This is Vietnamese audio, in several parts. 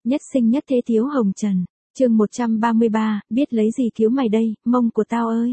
Nhất sinh nhất thế thiếu hồng trần. Chương 133, biết lấy gì cứu mày đây, mông của tao ơi.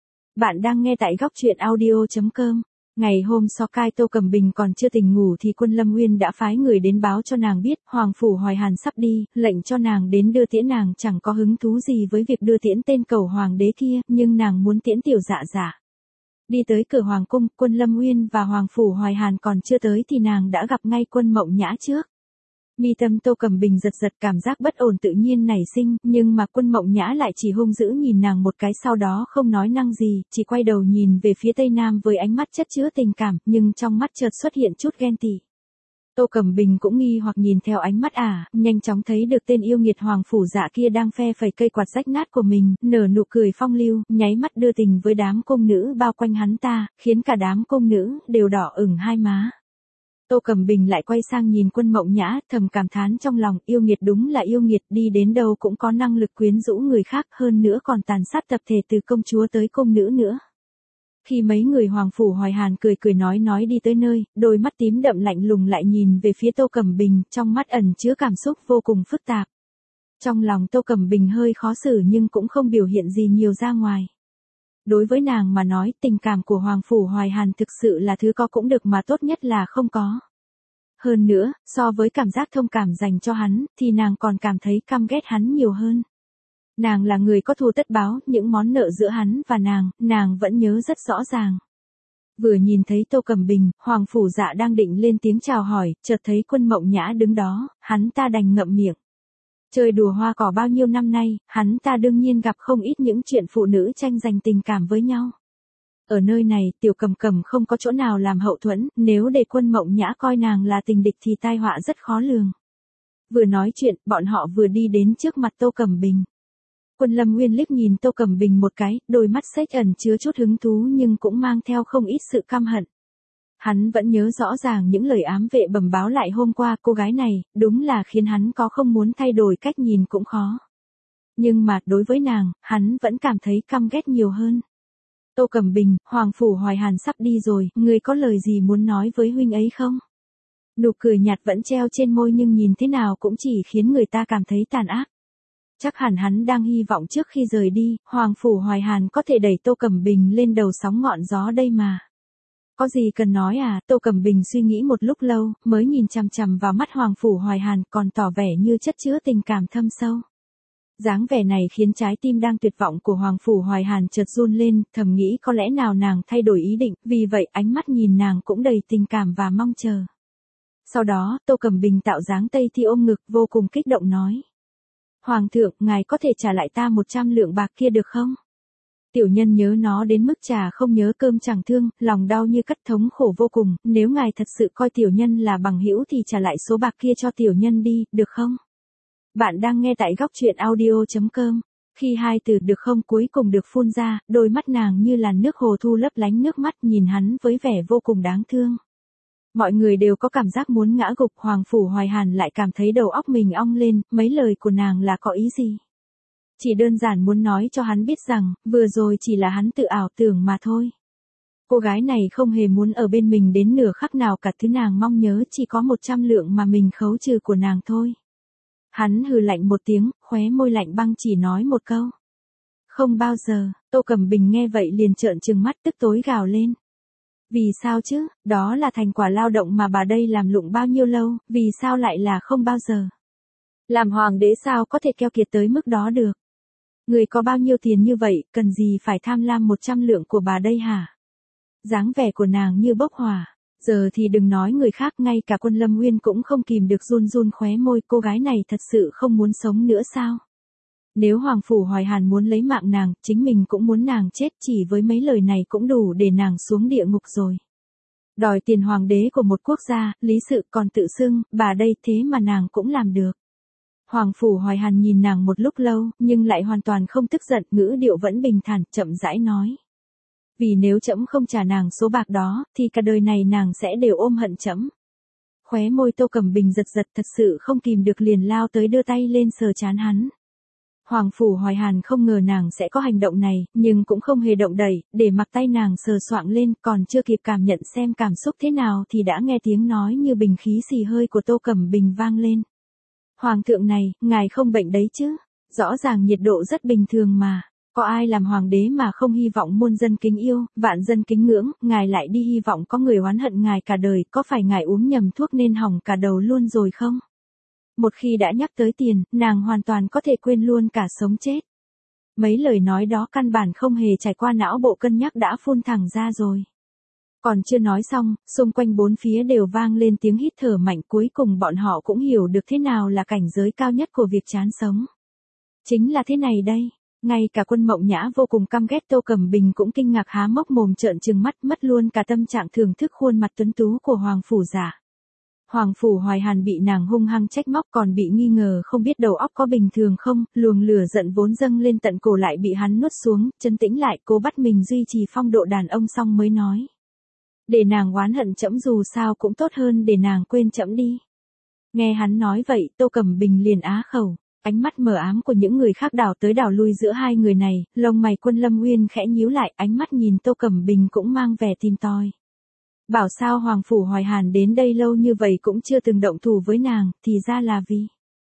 Bạn đang nghe tại góc truyện audio.com. Ngày hôm sau cai Tô Cẩm Bình còn chưa tỉnh ngủ thì Quân Lâm Nguyên đã phái người đến báo cho nàng biết Hoàng Phủ Hoài Hàn sắp đi, lệnh cho nàng đến đưa tiễn. Nàng chẳng có hứng thú gì với việc đưa tiễn tên cầu hoàng đế kia, nhưng nàng muốn tiễn tiểu dạ dạ. Đi tới cửa hoàng cung, Quân Lâm Nguyên và Hoàng Phủ Hoài Hàn còn chưa tới thì nàng đã gặp ngay Quân Mộng Nhã trước. Mi tâm Tô Cẩm Bình giật giật, cảm giác bất ổn tự nhiên nảy sinh, nhưng mà Quân Mộng Nhã lại chỉ hung dữ nhìn nàng một cái, sau đó không nói năng gì, chỉ quay đầu nhìn về phía Tây Nam với ánh mắt chất chứa tình cảm, nhưng trong mắt chợt xuất hiện chút ghen tị. Tô Cẩm Bình cũng nghi hoặc nhìn theo ánh mắt nhanh chóng thấy được tên yêu nghiệt Hoàng Phủ Dạ kia đang phe phẩy cây quạt rách nát của mình, nở nụ cười phong lưu, nháy mắt đưa tình với đám cung nữ bao quanh hắn ta, khiến cả đám cung nữ đều đỏ ửng hai má. Tô Cẩm Bình lại quay sang nhìn Quân Mộng Nhã, thầm cảm thán trong lòng, yêu nghiệt đúng là yêu nghiệt, đi đến đâu cũng có năng lực quyến rũ người khác, hơn nữa còn tàn sát tập thể từ công chúa tới cung nữ nữa. Khi mấy người Hoàng Phủ Hoài Hàn cười cười nói đi tới nơi, đôi mắt tím đậm lạnh lùng lại nhìn về phía Tô Cẩm Bình, trong mắt ẩn chứa cảm xúc vô cùng phức tạp. Trong lòng Tô Cẩm Bình hơi khó xử nhưng cũng không biểu hiện gì nhiều ra ngoài. Đối với nàng mà nói, tình cảm của Hoàng Phủ Hoài Hàn thực sự là thứ có cũng được mà tốt nhất là không có. Hơn nữa, so với cảm giác thông cảm dành cho hắn, thì nàng còn cảm thấy căm ghét hắn nhiều hơn. Nàng là người có thù tất báo, những món nợ giữa hắn và nàng vẫn nhớ rất rõ ràng. Vừa nhìn thấy Tô Cẩm Bình, Hoàng Phủ Dạ đang định lên tiếng chào hỏi, chợt thấy Quân Mộng Nhã đứng đó, hắn ta đành ngậm miệng. Chơi đùa hoa cỏ bao nhiêu năm nay, hắn ta đương nhiên gặp không ít những chuyện phụ nữ tranh giành tình cảm với nhau. Ở nơi này, Tiểu Cẩm Cẩm không có chỗ nào làm hậu thuẫn, nếu để Quân Mộng Nhã coi nàng là tình địch thì tai họa rất khó lường. Vừa nói chuyện, bọn họ vừa đi đến trước mặt Tô Cẩm Bình. Quân Lâm Nguyên liếc nhìn Tô Cẩm Bình một cái, đôi mắt xếch ẩn chứa chút hứng thú nhưng cũng mang theo không ít sự căm hận. Hắn vẫn nhớ rõ ràng những lời ám vệ bẩm báo lại hôm qua, cô gái này, đúng là khiến hắn có không muốn thay đổi cách nhìn cũng khó. Nhưng mà, đối với nàng, hắn vẫn cảm thấy căm ghét nhiều hơn. Tô Cẩm Bình, Hoàng Phủ Hoài Hàn sắp đi rồi, người có lời gì muốn nói với huynh ấy không? Nụ cười nhạt vẫn treo trên môi nhưng nhìn thế nào cũng chỉ khiến người ta cảm thấy tàn ác. Chắc hẳn hắn đang hy vọng trước khi rời đi, Hoàng Phủ Hoài Hàn có thể đẩy Tô Cẩm Bình lên đầu sóng ngọn gió đây mà. Có gì cần nói Tô Cẩm Bình suy nghĩ một lúc lâu, mới nhìn chằm chằm vào mắt Hoàng Phủ Hoài Hàn, còn tỏ vẻ như chất chứa tình cảm thâm sâu. Dáng vẻ này khiến trái tim đang tuyệt vọng của Hoàng Phủ Hoài Hàn chợt run lên, thầm nghĩ có lẽ nào nàng thay đổi ý định, vì vậy ánh mắt nhìn nàng cũng đầy tình cảm và mong chờ. Sau đó, Tô Cẩm Bình tạo dáng Tây Thi ôm ngực vô cùng kích động nói. Hoàng thượng, ngài có thể trả lại ta 100 lượng bạc kia được không? Tiểu nhân nhớ nó đến mức trà không nhớ cơm chẳng thương, lòng đau như cắt, thống khổ vô cùng, nếu ngài thật sự coi tiểu nhân là bằng hữu thì trả lại số bạc kia cho tiểu nhân đi, được không? Bạn đang nghe tại góc truyện audio.com. Khi hai từ được không cuối cùng được phun ra, đôi mắt nàng như làn nước hồ thu lấp lánh nước mắt nhìn hắn với vẻ vô cùng đáng thương. Mọi người đều có cảm giác muốn ngã gục, Hoàng Phủ Hoài Hàn lại cảm thấy đầu óc mình ong lên, mấy lời của nàng là có ý gì? Chỉ đơn giản muốn nói cho hắn biết rằng, vừa rồi chỉ là hắn tự ảo tưởng mà thôi. Cô gái này không hề muốn ở bên mình đến nửa khắc nào cả, thứ nàng mong nhớ chỉ có 100 lượng mà mình khấu trừ của nàng thôi. Hắn hừ lạnh một tiếng, khóe môi lạnh băng chỉ nói một câu. Không bao giờ. Tô Cẩm Bình nghe vậy liền trợn trừng mắt, tức tối gào lên. Vì sao chứ, đó là thành quả lao động mà bà đây làm lụng bao nhiêu lâu, vì sao lại là không bao giờ? Làm hoàng đế sao có thể keo kiệt tới mức đó được? Người có bao nhiêu tiền như vậy, cần gì phải tham lam 100 lượng của bà đây hả? Dáng vẻ của nàng như bốc hỏa. Giờ thì đừng nói người khác, ngay cả Quân Lâm Nguyên cũng không kìm được run run khóe môi, cô gái này thật sự không muốn sống nữa sao? Nếu Hoàng Phủ Hoài Hàn muốn lấy mạng nàng, chính mình cũng muốn nàng chết, chỉ với mấy lời này cũng đủ để nàng xuống địa ngục rồi. Đòi tiền hoàng đế của một quốc gia, lý sự còn tự xưng, bà đây, thế mà nàng cũng làm được. Hoàng Phủ Hoài Hàn nhìn nàng một lúc lâu, nhưng lại hoàn toàn không tức giận, ngữ điệu vẫn bình thản, chậm rãi nói. Vì nếu trẫm không trả nàng số bạc đó, thì cả đời này nàng sẽ đều ôm hận trẫm. Khóe môi Tô Cẩm Bình giật giật, thật sự không kìm được liền lao tới đưa tay lên sờ trán hắn. Hoàng Phủ Hoài Hàn không ngờ nàng sẽ có hành động này, nhưng cũng không hề động đẩy, để mặc tay nàng sờ soạng lên, còn chưa kịp cảm nhận xem cảm xúc thế nào thì đã nghe tiếng nói như bình khí xì hơi của Tô Cẩm Bình vang lên. Hoàng thượng này, ngài không bệnh đấy chứ? Rõ ràng nhiệt độ rất bình thường mà. Có ai làm hoàng đế mà không hy vọng muôn dân kính yêu, vạn dân kính ngưỡng, ngài lại đi hy vọng có người oán hận ngài cả đời, có phải ngài uống nhầm thuốc nên hỏng cả đầu luôn rồi không? Một khi đã nhắc tới tiền, nàng hoàn toàn có thể quên luôn cả sống chết. Mấy lời nói đó căn bản không hề trải qua não bộ cân nhắc đã phun thẳng ra rồi. Còn chưa nói xong, xung quanh bốn phía đều vang lên tiếng hít thở mạnh, cuối cùng bọn họ cũng hiểu được thế nào là cảnh giới cao nhất của việc chán sống. Chính là thế này đây. Ngay cả Quân Mộng Nhã vô cùng căm ghét Tô Cẩm Bình cũng kinh ngạc há mốc mồm trợn trừng mắt, mất luôn cả tâm trạng thưởng thức khuôn mặt tuấn tú của Hoàng Phủ Giả. Hoàng Phủ Hoài Hàn bị nàng hung hăng trách móc, còn bị nghi ngờ không biết đầu óc có bình thường không, luồng lửa giận vốn dâng lên tận cổ lại bị hắn nuốt xuống, trấn tĩnh lại, cố bắt mình duy trì phong độ đàn ông xong mới nói. Để nàng oán hận trẫm dù sao cũng tốt hơn để nàng quên trẫm đi. Nghe hắn nói vậy, Tô Cẩm Bình liền á khẩu. Ánh mắt mờ ám của những người khác đảo tới đảo lui giữa hai người này, lông mày Quân Lâm Nguyên khẽ nhíu lại, ánh mắt nhìn Tô Cẩm Bình cũng mang vẻ tìm tòi. Bảo sao Hoàng Phủ Hoài Hàn đến đây lâu như vậy cũng chưa từng động thủ với nàng, thì ra là vì.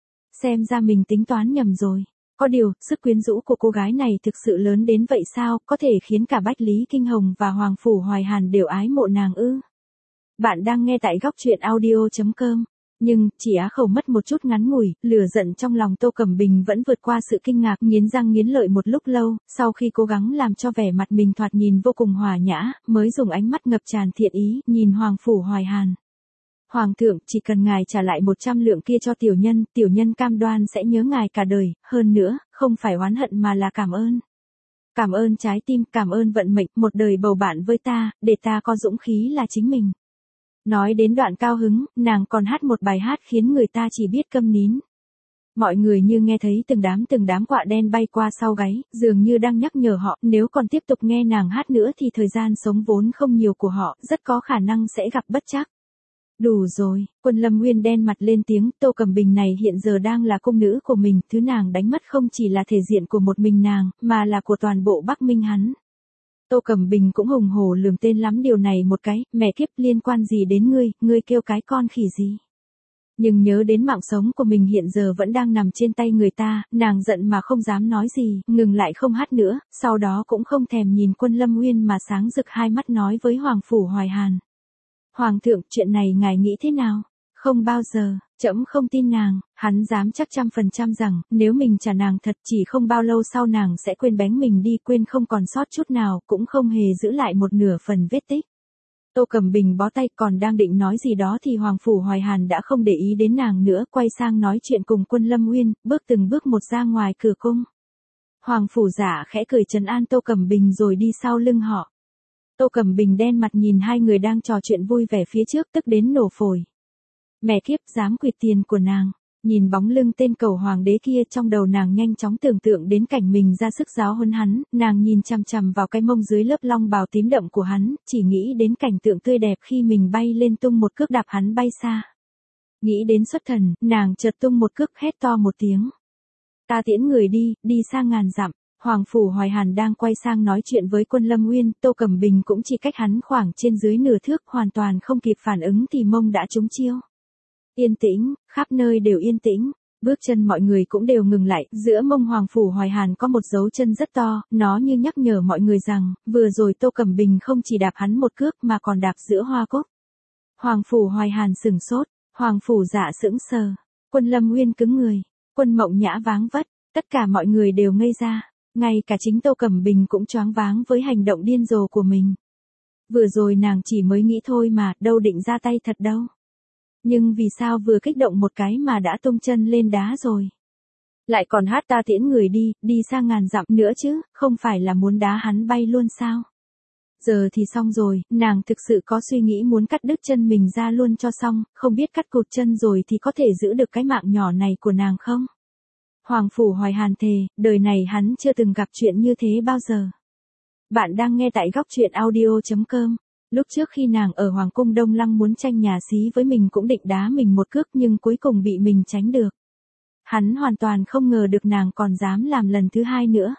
Xem ra mình tính toán nhầm rồi. Có điều, sức quyến rũ của cô gái này thực sự lớn đến vậy sao, có thể khiến cả Bách Lý Kinh Hồng và Hoàng Phủ Hoài Hàn đều ái mộ nàng ư? Bạn đang nghe tại góc truyện audio.com. Nhưng, chỉ á khẩu mất một chút ngắn ngủi, lửa giận trong lòng Tô Cẩm Bình vẫn vượt qua sự kinh ngạc, nghiến răng nghiến lợi một lúc lâu, sau khi cố gắng làm cho vẻ mặt mình thoạt nhìn vô cùng hòa nhã, mới dùng ánh mắt ngập tràn thiện ý, nhìn Hoàng Phủ Hoài Hàn. Hoàng thượng, chỉ cần ngài trả lại 100 lượng kia cho tiểu nhân cam đoan sẽ nhớ ngài cả đời, hơn nữa, không phải oán hận mà là cảm ơn. Cảm ơn trái tim, cảm ơn vận mệnh, một đời bầu bạn với ta, để ta có dũng khí là chính mình. Nói đến đoạn cao hứng, nàng còn hát một bài hát khiến người ta chỉ biết câm nín. Mọi người như nghe thấy từng đám quạ đen bay qua sau gáy, dường như đang nhắc nhở họ, nếu còn tiếp tục nghe nàng hát nữa thì thời gian sống vốn không nhiều của họ, rất có khả năng sẽ gặp bất trắc. Đủ rồi, Quân Lâm Nguyên đen mặt lên tiếng, Tô Cẩm Bình này hiện giờ đang là cung nữ của mình, thứ nàng đánh mất không chỉ là thể diện của một mình nàng, mà là của toàn bộ Bắc Minh hắn. Tô Cẩm Bình cũng hùng hổ lườm tên lắm điều này một cái, mẹ kiếp liên quan gì đến ngươi kêu cái con khỉ gì. Nhưng nhớ đến mạng sống của mình hiện giờ vẫn đang nằm trên tay người ta, nàng giận mà không dám nói gì, ngừng lại không hát nữa, sau đó cũng không thèm nhìn Quân Lâm Nguyên mà sáng rực hai mắt nói với Hoàng Phủ Hoài Hàn. Hoàng thượng, chuyện này ngài nghĩ thế nào? Không bao giờ, trẫm không tin nàng, hắn dám chắc 100% rằng, nếu mình trả nàng thật chỉ không bao lâu sau nàng sẽ quên bén mình đi, quên không còn sót chút nào, cũng không hề giữ lại một nửa phần vết tích. Tô Cẩm Bình bó tay, còn đang định nói gì đó thì Hoàng Phủ Hoài Hàn đã không để ý đến nàng nữa, quay sang nói chuyện cùng Quân Lâm Nguyên, bước từng bước một ra ngoài cửa cung. Hoàng Phủ Giả khẽ cười trấn an Tô Cẩm Bình rồi đi sau lưng họ. Tô Cẩm Bình đen mặt nhìn hai người đang trò chuyện vui vẻ phía trước, tức đến nổ phổi. Mẹ kiếp, dám quyệt tiền của nàng. Nhìn bóng lưng tên cầu hoàng đế kia, trong đầu nàng nhanh chóng tưởng tượng đến cảnh mình ra sức giáo huấn hắn, nàng nhìn chằm chằm vào cái mông dưới lớp long bào tím đậm của hắn, chỉ nghĩ đến cảnh tượng tươi đẹp khi mình bay lên tung một cước đạp hắn bay xa. Nghĩ đến xuất thần, nàng chợt tung một cước hét to một tiếng. Ta tiễn người đi, đi xa ngàn dặm. Hoàng Phủ Hoài Hàn đang quay sang nói chuyện với Quân Lâm Nguyên, Tô Cẩm Bình cũng chỉ cách hắn khoảng trên dưới nửa thước, hoàn toàn không kịp phản ứng thì mông đã trúng chiêu. Yên tĩnh, khắp nơi đều yên tĩnh, bước chân mọi người cũng đều ngừng lại, giữa mông Hoàng Phủ Hoài Hàn có một dấu chân rất to, nó như nhắc nhở mọi người rằng, vừa rồi Tô Cẩm Bình không chỉ đạp hắn một cước mà còn đạp giữa hoa cúc. Hoàng Phủ Hoài Hàn sửng sốt, Hoàng Phủ Dạ sững sờ, Quân Lâm Nguyên cứng người, Quân Mộng Nhã váng vất, tất cả mọi người đều ngây ra. Ngay cả chính Tô Cẩm Bình cũng choáng váng với hành động điên rồ của mình. Vừa rồi nàng chỉ mới nghĩ thôi mà, đâu định ra tay thật đâu. Nhưng vì sao vừa kích động một cái mà đã tung chân lên đá rồi? Lại còn hát ta tiễn người đi, đi xa ngàn dặm nữa chứ, không phải là muốn đá hắn bay luôn sao? Giờ thì xong rồi, nàng thực sự có suy nghĩ muốn cắt đứt chân mình ra luôn cho xong, không biết cắt cụt chân rồi thì có thể giữ được cái mạng nhỏ này của nàng không? Hoàng Phủ Hoài Hàn thề, đời này hắn chưa từng gặp chuyện như thế bao giờ. Bạn đang nghe tại góc truyện audio.com. Lúc trước khi nàng ở Hoàng cung Đông Lăng muốn tranh nhà xí với mình cũng định đá mình một cước nhưng cuối cùng bị mình tránh được. Hắn hoàn toàn không ngờ được nàng còn dám làm lần thứ hai nữa.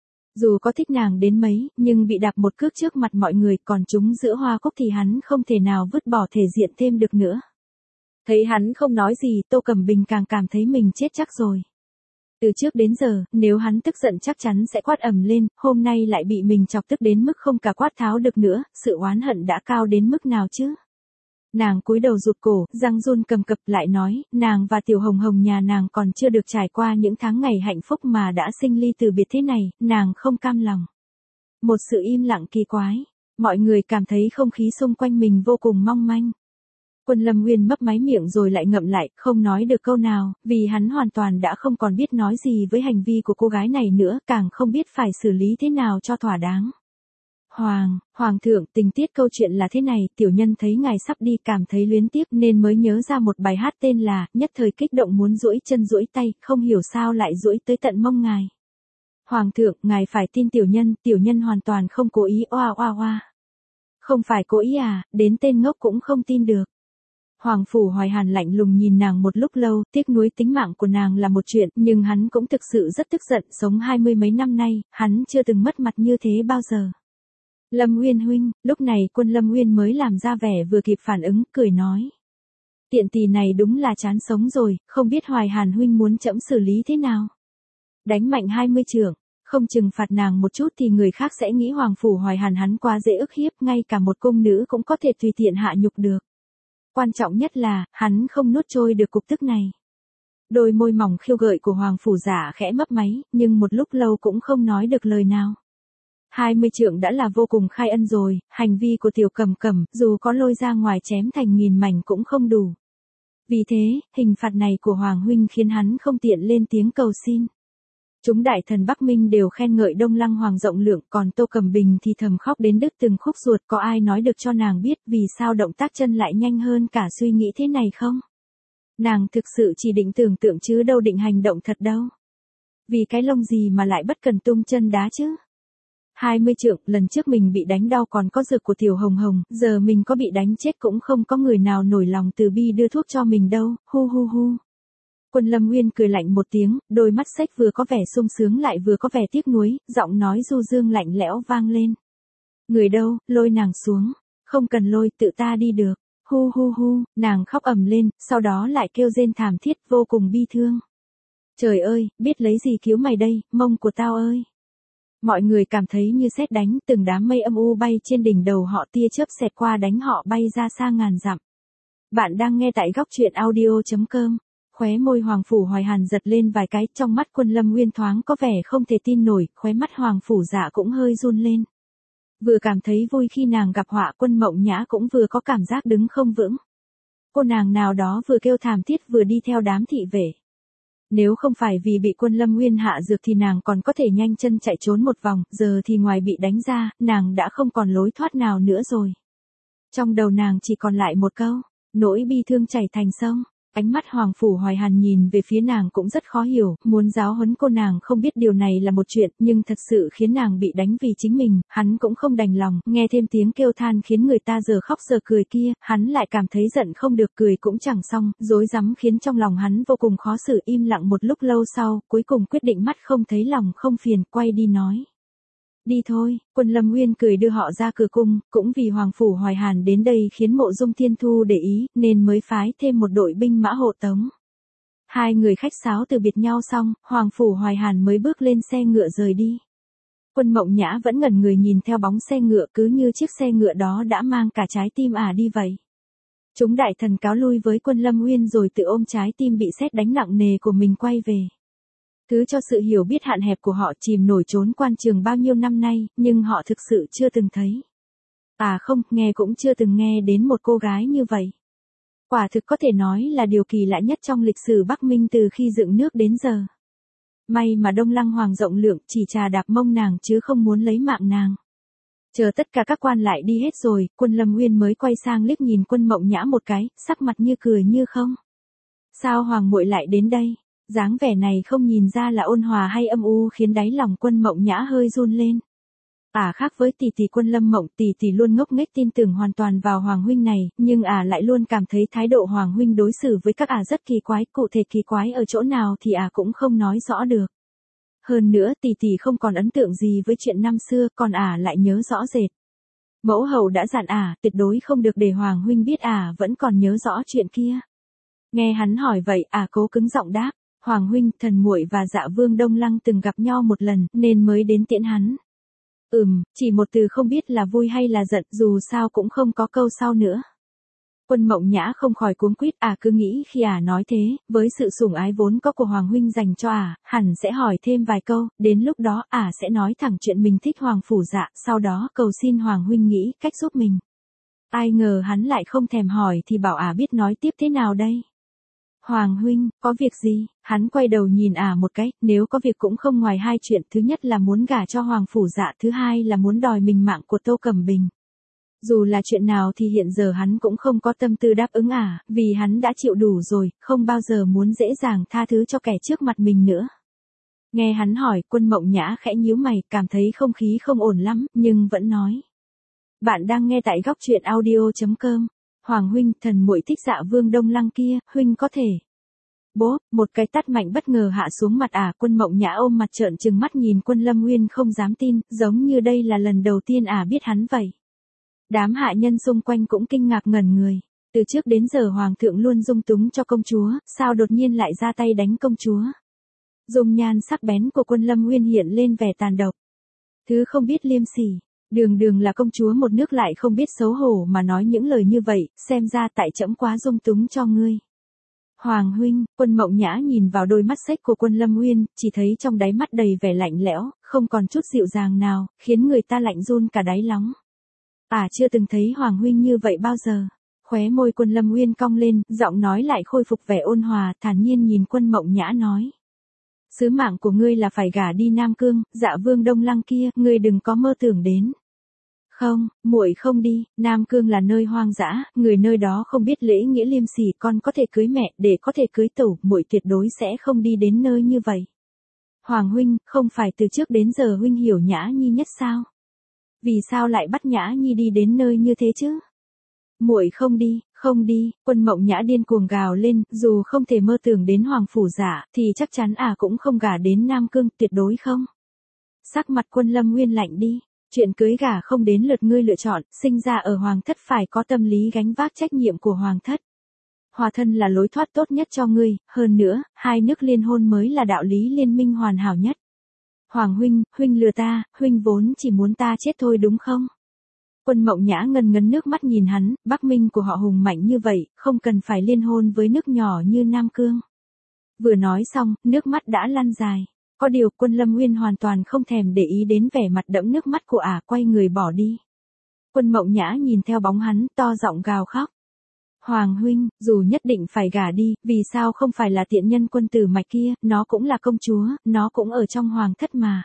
Dù có thích nàng đến mấy, nhưng bị đạp một cước trước mặt mọi người còn trúng giữa hoa cúc thì hắn không thể nào vứt bỏ thể diện thêm được nữa. Thấy hắn không nói gì, Tô Cẩm Bình càng cảm thấy mình chết chắc rồi. Từ trước đến giờ, nếu hắn tức giận chắc chắn sẽ quát ầm lên, hôm nay lại bị mình chọc tức đến mức không cả quát tháo được nữa, sự oán hận đã cao đến mức nào chứ? Nàng cúi đầu rụt cổ, răng run cầm cập lại nói, nàng và Tiểu Hồng Hồng nhà nàng còn chưa được trải qua những tháng ngày hạnh phúc mà đã sinh ly từ biệt thế này, nàng không cam lòng. Một sự im lặng kỳ quái, mọi người cảm thấy không khí xung quanh mình vô cùng mong manh. Quân Lâm Nguyên mấp máy miệng rồi lại ngậm lại, không nói được câu nào, vì hắn hoàn toàn đã không còn biết nói gì với hành vi của cô gái này nữa, càng không biết phải xử lý thế nào cho thỏa đáng. Hoàng thượng, tình tiết câu chuyện là thế này, tiểu nhân thấy ngài sắp đi cảm thấy luyến tiếc nên mới nhớ ra một bài hát tên là, nhất thời kích động muốn duỗi chân duỗi tay, không hiểu sao lại duỗi tới tận mông ngài. Hoàng thượng, ngài phải tin tiểu nhân hoàn toàn không cố ý, oa oa oa. Không phải cố ý à, đến tên ngốc cũng không tin được. Hoàng Phủ Hoài Hàn lạnh lùng nhìn nàng một lúc lâu, tiếc nuối tính mạng của nàng là một chuyện, nhưng hắn cũng thực sự rất tức giận, sống 20 mấy năm nay, hắn chưa từng mất mặt như thế bao giờ. Lâm Nguyên huynh, lúc này Quân Lâm Nguyên mới làm ra vẻ vừa kịp phản ứng, cười nói. Tiện tỳ này đúng là chán sống rồi, không biết Hoài Hàn huynh muốn trẫm xử lý thế nào. Đánh mạnh 20 chưởng, không trừng phạt nàng một chút thì người khác sẽ nghĩ Hoàng Phủ Hoài Hàn hắn quá dễ ức hiếp, ngay cả một cung nữ cũng có thể tùy tiện hạ nhục được. Quan trọng nhất là, hắn không nuốt trôi được cục tức này. Đôi môi mỏng khiêu gợi của Hoàng Phủ Giả khẽ mấp máy, nhưng một lúc lâu cũng không nói được lời nào. 20 trượng đã là vô cùng khai ân rồi, hành vi của Tiểu Cẩm Cẩm, dù có lôi ra ngoài chém thành nghìn mảnh cũng không đủ. Vì thế, hình phạt này của Hoàng huynh khiến hắn không tiện lên tiếng cầu xin. Chúng đại thần Bắc Minh đều khen ngợi Đông Lăng Hoàng rộng lượng, còn Tô Cẩm Bình thì thầm khóc đến đứt từng khúc ruột, có ai nói được cho nàng biết vì sao động tác chân lại nhanh hơn cả suy nghĩ thế này không? Nàng thực sự chỉ định tưởng tượng chứ đâu định hành động thật đâu. Vì cái lông gì mà lại bất cần tung chân đá chứ? 20 trượng, lần trước mình bị đánh đau còn có dược của Tiểu Hồng Hồng, giờ mình có bị đánh chết cũng không có người nào nổi lòng từ bi đưa thuốc cho mình đâu, hu hu hu. Quân Lâm Nguyên cười lạnh một tiếng, đôi mắt xếch vừa có vẻ sung sướng lại vừa có vẻ tiếc nuối, giọng nói du dương lạnh lẽo vang lên. Người đâu, lôi nàng xuống, không cần lôi, tự ta đi được, hu hu hu, nàng khóc ầm lên, sau đó lại kêu rên thảm thiết vô cùng bi thương. Trời ơi, biết lấy gì cứu mày đây, mông của tao ơi. Mọi người cảm thấy như sét đánh, từng đám mây âm u bay trên đỉnh đầu họ, tia chớp xẹt qua đánh họ bay ra xa ngàn dặm. Bạn đang nghe tại góc truyện audio.com. Khóe môi Hoàng Phủ Hoài Hàn giật lên vài cái, trong mắt Quân Lâm Nguyên thoáng có vẻ không thể tin nổi, khóe mắt Hoàng Phủ Dạ cũng hơi run lên. Vừa cảm thấy vui khi nàng gặp họa, Quân Mộng Nhã cũng vừa có cảm giác đứng không vững. Cô nàng nào đó vừa kêu thảm thiết vừa đi theo đám thị vệ. Nếu không phải vì bị Quân Lâm Nguyên hạ dược thì nàng còn có thể nhanh chân chạy trốn một vòng, giờ thì ngoài bị đánh ra, nàng đã không còn lối thoát nào nữa rồi. Trong đầu nàng chỉ còn lại một câu, nỗi bi thương chảy thành sông. Ánh mắt Hoàng Phủ Hoài Hàn nhìn về phía nàng cũng rất khó hiểu, muốn giáo huấn cô nàng không biết điều này là một chuyện, nhưng thật sự khiến nàng bị đánh vì chính mình, hắn cũng không đành lòng, nghe thêm tiếng kêu than khiến người ta giờ khóc giờ cười kia, hắn lại cảm thấy giận không được, cười cũng chẳng xong, rối rắm khiến trong lòng hắn vô cùng khó xử, im lặng một lúc lâu sau, cuối cùng quyết định mắt không thấy lòng không phiền, quay đi nói. Đi thôi, Quân Lâm Nguyên cười đưa họ ra cửa cung, cũng vì Hoàng Phủ Hoài Hàn đến đây khiến Mộ Dung Thiên Thu để ý, nên mới phái thêm một đội binh mã hộ tống. Hai người khách sáo từ biệt nhau xong, Hoàng Phủ Hoài Hàn mới bước lên xe ngựa rời đi. Quân Mộng Nhã vẫn ngẩn người nhìn theo bóng xe ngựa, cứ như chiếc xe ngựa đó đã mang cả trái tim đi vậy. Chúng đại thần cáo lui với Quân Lâm Nguyên rồi tự ôm trái tim bị sét đánh nặng nề của mình quay về. Thứ cho sự hiểu biết hạn hẹp của họ chìm nổi trốn quan trường bao nhiêu năm nay, nhưng họ thực sự chưa từng thấy. À không, nghe cũng chưa từng nghe đến một cô gái như vậy. Quả thực có thể nói là điều kỳ lạ nhất trong lịch sử Bắc Minh từ khi dựng nước đến giờ. May mà Đông Lăng Hoàng rộng lượng chỉ chà đạp mông nàng chứ không muốn lấy mạng nàng. Chờ tất cả các quan lại đi hết rồi, Quân Lâm Nguyên mới quay sang liếc nhìn Quân Mộng Nhã một cái, sắc mặt như cười như không. Sao Hoàng muội lại đến đây? Dáng vẻ này không nhìn ra là ôn hòa hay âm u khiến đáy lòng Quân Mộng Nhã hơi run lên. Khác với tỷ tỷ Quân Lâm Mộng, tỷ luôn ngốc nghếch tin tưởng hoàn toàn vào Hoàng huynh này, nhưng lại luôn cảm thấy thái độ Hoàng huynh đối xử với các rất kỳ quái, cụ thể kỳ quái ở chỗ nào thì cũng không nói rõ được. Hơn nữa tỷ không còn ấn tượng gì với chuyện năm xưa, còn lại nhớ rõ rệt. Mẫu hậu đã dặn tuyệt đối không được để Hoàng huynh biết vẫn còn nhớ rõ chuyện kia. Nghe hắn hỏi vậy, cố cứng giọng đáp, Hoàng huynh, thần muội và Dạ Vương Đông Lăng từng gặp nhau một lần, nên mới đến tiễn hắn. Chỉ một từ không biết là vui hay là giận, dù sao cũng không có câu sau nữa. Quân Mộng Nhã không khỏi cuống quýt, cứ nghĩ khi nói thế, với sự sủng ái vốn có của Hoàng huynh dành cho hẳn sẽ hỏi thêm vài câu, đến lúc đó sẽ nói thẳng chuyện mình thích Hoàng phủ Dạ, sau đó cầu xin Hoàng huynh nghĩ cách giúp mình. Ai ngờ hắn lại không thèm hỏi thì bảo biết nói tiếp thế nào đây. Hoàng huynh, có việc gì? Hắn quay đầu nhìn một cái, nếu có việc cũng không ngoài hai chuyện, thứ nhất là muốn gả cho Hoàng phủ Dạ, thứ hai là muốn đòi mình mạng của Tô Cẩm Bình. Dù là chuyện nào thì hiện giờ hắn cũng không có tâm tư đáp ứng vì hắn đã chịu đủ rồi, không bao giờ muốn dễ dàng tha thứ cho kẻ trước mặt mình nữa. Nghe hắn hỏi, Quân Mộng Nhã khẽ nhíu mày, cảm thấy không khí không ổn lắm, nhưng vẫn nói. Bạn đang nghe tại góc truyện audio.com. Hoàng huynh, thần muội thích Dạ Vương Đông Lăng kia, huynh có thể. Bố, một cái tát mạnh bất ngờ hạ xuống mặt Quân Mộng Nhã ôm mặt trợn trừng mắt nhìn Quân Lâm Nguyên không dám tin, giống như đây là lần đầu tiên biết hắn vậy. Đám hạ nhân xung quanh cũng kinh ngạc ngẩn người. Từ trước đến giờ Hoàng thượng luôn dung túng cho công chúa, sao đột nhiên lại ra tay đánh công chúa. Dung nhan sắc bén của Quân Lâm Nguyên hiện lên vẻ tàn độc. Thứ không biết liêm sỉ, đường là công chúa một nước lại không biết xấu hổ mà nói những lời như vậy, xem ra tại trẫm quá dung túng cho ngươi. Hoàng huynh, Quân Mộng Nhã nhìn vào đôi mắt xếch của Quân Lâm Nguyên, chỉ thấy trong đáy mắt đầy vẻ lạnh lẽo, không còn chút dịu dàng nào, khiến người ta lạnh run cả đáy lòng. Chưa từng thấy Hoàng huynh như vậy bao giờ. Khóe môi Quân Lâm Nguyên cong lên, giọng nói lại khôi phục vẻ ôn hòa, thản nhiên nhìn Quân Mộng Nhã nói. Sứ mạng của ngươi là phải gả đi Nam Cương, Dạ Vương Đông Lăng kia, ngươi đừng có mơ tưởng đến. Không, muội không đi, Nam Cương là nơi hoang dã, người nơi đó không biết lễ nghĩa liêm sỉ, con có thể cưới mẹ, để có thể cưới tẩu, muội tuyệt đối sẽ không đi đến nơi như vậy. Hoàng huynh, không phải từ trước đến giờ huynh hiểu Nhã Nhi nhất sao? Vì sao lại bắt Nhã Nhi đi đến nơi như thế chứ? Muội không đi, Quân Mộng Nhã điên cuồng gào lên, dù không thể mơ tưởng đến Hoàng phủ Dạ, thì chắc chắn cũng không gả đến Nam Cương, tuyệt đối không. Sắc mặt Quân Lâm Nguyên lạnh đi, chuyện cưới gả không đến lượt ngươi lựa chọn, sinh ra ở Hoàng thất phải có tâm lý gánh vác trách nhiệm của Hoàng thất. Hòa thân là lối thoát tốt nhất cho ngươi, hơn nữa, hai nước liên hôn mới là đạo lý liên minh hoàn hảo nhất. Hoàng huynh, huynh lừa ta, huynh vốn chỉ muốn ta chết thôi đúng không? Quân Mộng Nhã ngấn nước mắt nhìn hắn, Bắc Minh của họ hùng mạnh như vậy, không cần phải liên hôn với nước nhỏ như Nam Cương. Vừa nói xong, nước mắt đã lăn dài. Có điều Quân Lâm Nguyên hoàn toàn không thèm để ý đến vẻ mặt đẫm nước mắt của quay người bỏ đi. Quân Mộng Nhã nhìn theo bóng hắn, to giọng gào khóc. Hoàng huynh, dù nhất định phải gả đi, vì sao không phải là tiện nhân Quân tử Mạch kia, nó cũng là công chúa, nó cũng ở trong Hoàng thất mà.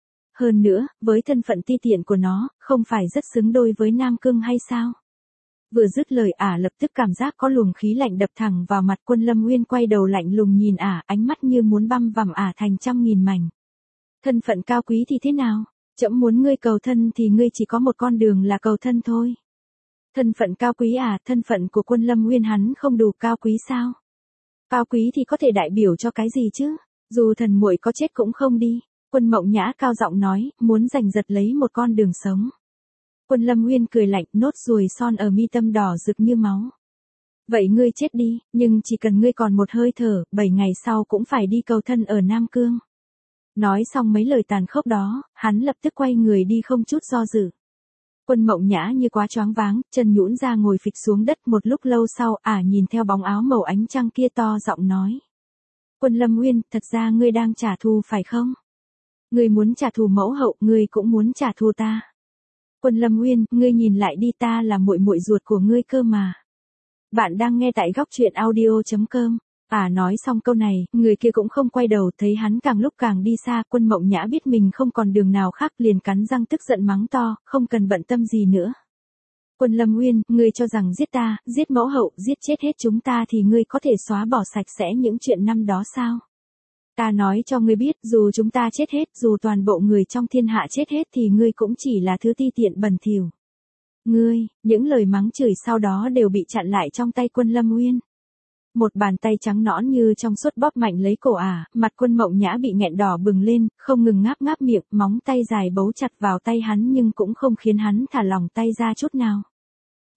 Hơn nữa, với thân phận ti tiện của nó, không phải rất xứng đôi với Nam Cương hay sao? Vừa dứt lời lập tức cảm giác có luồng khí lạnh đập thẳng vào mặt. Quân Lâm Nguyên quay đầu lạnh lùng nhìn ánh mắt như muốn băm vằm thành trăm nghìn mảnh. Thân phận cao quý thì thế nào? Trẫm muốn ngươi cầu thân thì ngươi chỉ có một con đường là cầu thân thôi. Thân phận cao quý thân phận của Quân Lâm Nguyên hắn không đủ cao quý sao? Cao quý thì có thể đại biểu cho cái gì chứ? Dù thần muội có chết cũng không đi. Quân Mộng Nhã cao giọng nói, muốn giành giật lấy một con đường sống. Quân Lâm Nguyên cười lạnh, nốt ruồi son ở mi tâm đỏ rực như máu. Vậy ngươi chết đi, nhưng chỉ cần ngươi còn một hơi thở, 7 ngày sau cũng phải đi cầu thân ở Nam Cương. Nói xong mấy lời tàn khốc đó, hắn lập tức quay người đi không chút do dự. Quân Mộng Nhã như quá choáng váng, chân nhũn ra ngồi phịch xuống đất. Một lúc lâu sau, nhìn theo bóng áo màu ánh trăng kia to giọng nói. Quân Lâm Nguyên, thật ra ngươi đang trả thù phải không? Ngươi muốn trả thù mẫu hậu, ngươi cũng muốn trả thù ta. Quân Lâm Nguyên, ngươi nhìn lại đi, ta là muội muội ruột của ngươi cơ mà. Bạn đang nghe tại góc truyện audio.com. Nói xong câu này, người kia cũng không quay đầu, thấy hắn càng lúc càng đi xa. Quân Mộng Nhã biết mình không còn đường nào khác, liền cắn răng tức giận mắng to, không cần bận tâm gì nữa. Quân Lâm Nguyên, ngươi cho rằng giết ta, giết mẫu hậu, giết chết hết chúng ta thì ngươi có thể xóa bỏ sạch sẽ những chuyện năm đó sao? Ta nói cho ngươi biết, dù chúng ta chết hết, dù toàn bộ người trong thiên hạ chết hết thì ngươi cũng chỉ là thứ ti tiện bẩn thỉu. Ngươi, những lời mắng chửi sau đó đều bị chặn lại trong tay Quân Lâm Nguyên. Một bàn tay trắng nõn như trong suốt bóp mạnh lấy cổ mặt Quân Mộng Nhã bị nghẹn đỏ bừng lên, không ngừng ngáp ngáp miệng, móng tay dài bấu chặt vào tay hắn nhưng cũng không khiến hắn thả lỏng tay ra chút nào.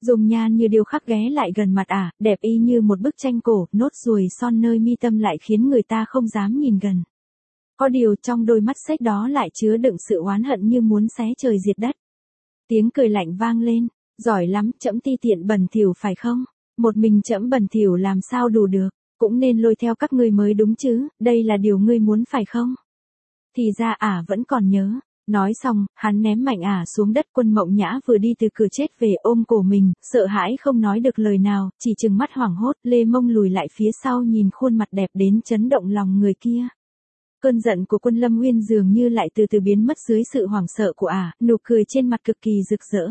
Dùng nhan như điêu khắc ghé lại gần mặt ả, đẹp y như một bức tranh cổ, nốt ruồi son nơi mi tâm lại khiến người ta không dám nhìn gần. Có điều trong đôi mắt xếch đó lại chứa đựng sự oán hận như muốn xé trời diệt đất. Tiếng cười lạnh vang lên, giỏi lắm, trẫm ti tiện bẩn thỉu phải không? Một mình trẫm bẩn thỉu làm sao đủ được, cũng nên lôi theo các ngươi mới đúng chứ, đây là điều ngươi muốn phải không? Thì ra ả vẫn còn nhớ. Nói xong, hắn ném mạnh ả xuống đất. Quân Mộng Nhã vừa đi từ cửa chết về ôm cổ mình, sợ hãi không nói được lời nào, chỉ trừng mắt hoảng hốt, lê mông lùi lại phía sau nhìn khuôn mặt đẹp đến chấn động lòng người kia. Cơn giận của Quân Lâm Nguyên dường như lại từ từ biến mất dưới sự hoảng sợ của ả, nụ cười trên mặt cực kỳ rực rỡ.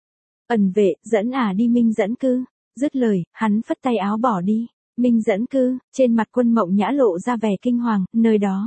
Ẩn vệ, dẫn ả đi Minh Dẫn Cư. Dứt lời, hắn phất tay áo bỏ đi. Minh Dẫn Cư, trên mặt Quân Mộng Nhã lộ ra vẻ kinh hoàng, nơi đó.